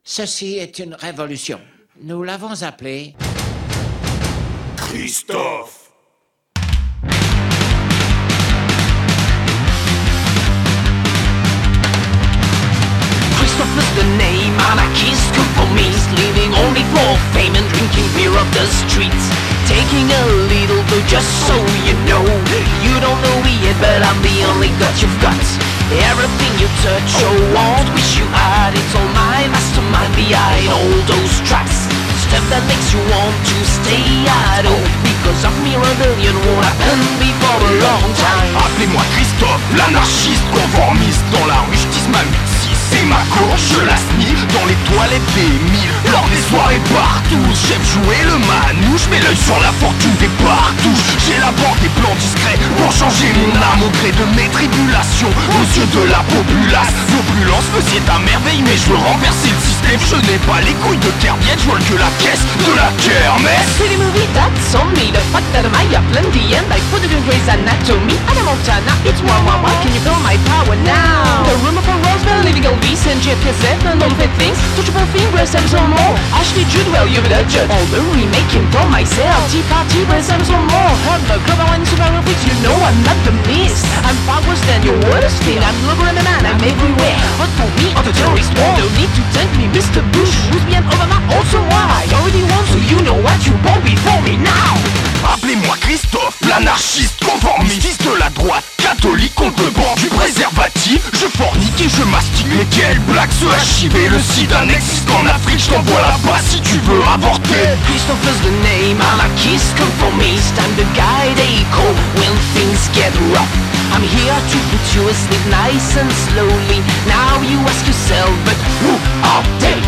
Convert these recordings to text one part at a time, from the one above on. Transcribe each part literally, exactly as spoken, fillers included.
Ceci est une révolution. Nous l'avons appelée... Christophe. Christophe is the name, anarchist, conformist, living only for fame and drinking beer off the streets. Taking a little bit just so you know. You don't know me yet, but I'm the only god you've got. Everything you touch or want, wish you had. It's all my mastermind behind all those tracks. Stuff that makes you want to stay at home. Because of me, rebellion won't happen before a long time. Appelez-moi Christophe, l'anarchiste conformiste. Dans la rue, j'tisse ma mythie, c'est ma course, je la sniff. Dans les toilettes des mille, lors des soirées partout. J'aime jouer le manouche, mets l'œil sur la fortune des partouches. J'ai la banque des plans discrets pour changer mon âme au gré de mes tribulations. Aux yeux de la populace, l'opulence me sied à merveille. Mais je veux renverser le système, je n'ai pas les couilles de Kerbiette. Je vole que la caisse de la kermesse. See the movie that's on me, the fact that I have plenty and I put it in Grey's Anatomy. Anna Montana, it's one one one, can you feel my power now? The room of a Roswell, living Elvis and J P S F and all the things. Touchable fingers and some more. Ashley Judd, well you've the judge. All the remaking for myself. Tea Party, breast and some more. Humble, Clover and Super Fix, you know I'm not the mist. I'm far worse than your worst thing. I'm lover and a man, I'm everywhere. But for me, on the terrorist war, no need to thank me, Mister Bush. Who's me and Obama, also why? I already won, so you know what you want before me now. Appelez-moi Christophe, l'anarchiste conformiste. Fils de la droite, catholique, contre le banc du préservatif. Je fornique et je mastique, mais quelle blague ce H I V. Le sida n'existe qu'en Afrique, je t'envoie là-bas si tu veux avorter. Christophe is the name, anarchist, conformist. I'm the guy they call when things get rough. I'm here to put you asleep nice and slowly. Now you ask yourself, but who are they?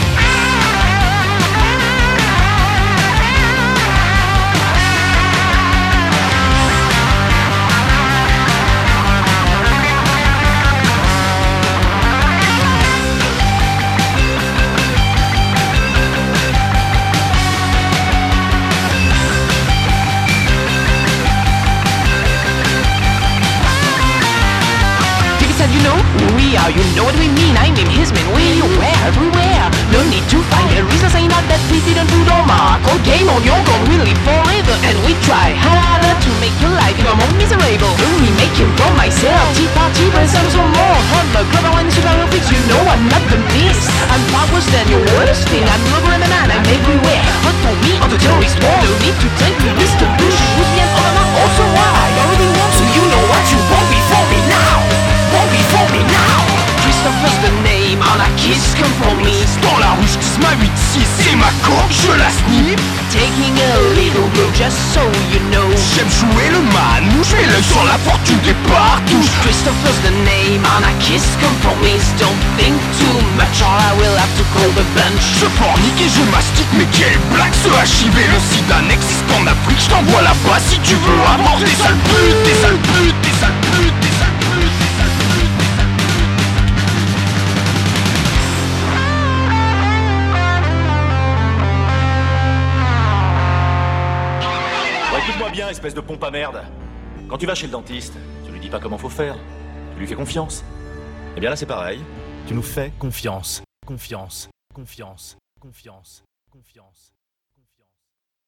You know who we are, you know what we mean. I mean his men, where you were, everywhere. No need to find a reason saying not that we didn't put our mark. Or game on your gun, we live forever. And we try harder to make your life come on miserable. We make him for myself. Tea Party, breast and some more. Humble, Clover and Super Fix, you know I'm not the mist. I'm far worse than your worst thing. I'm lover and a man, I'm everywhere. But for me, on the terrorist war, no need to thank me, Mister Bush. Who's me and Obama, also why? I already won, so you know what you want before me now. Before me now. Christophe's the name, anarchist, conformiste. Dans la rue, j'tisse ma huit six, c'est ma coque, je la snip. Taking a little bit just so you know. J'aime jouer le manouche, mets l'œil sur la fortune des partouches. Christophe's the name, anarchist, conformiste. Don't think too much or I will have to call the bench. Je fornique et je mastique, mais quelle blague ce H I V. Le sida n'existe qu'en Afrique, je t'envoie là-bas si tu veux avorter. Des sales putes, des sales putes, des sales putes, des sales putes, des sales putes. Écoute-moi bien, espèce de pompe à merde. Quand tu vas chez le dentiste, tu lui dis pas comment faut faire. Tu lui fais confiance. Eh bien là, c'est pareil. Tu nous fais confiance. Confiance. Confiance. Confiance. Confiance.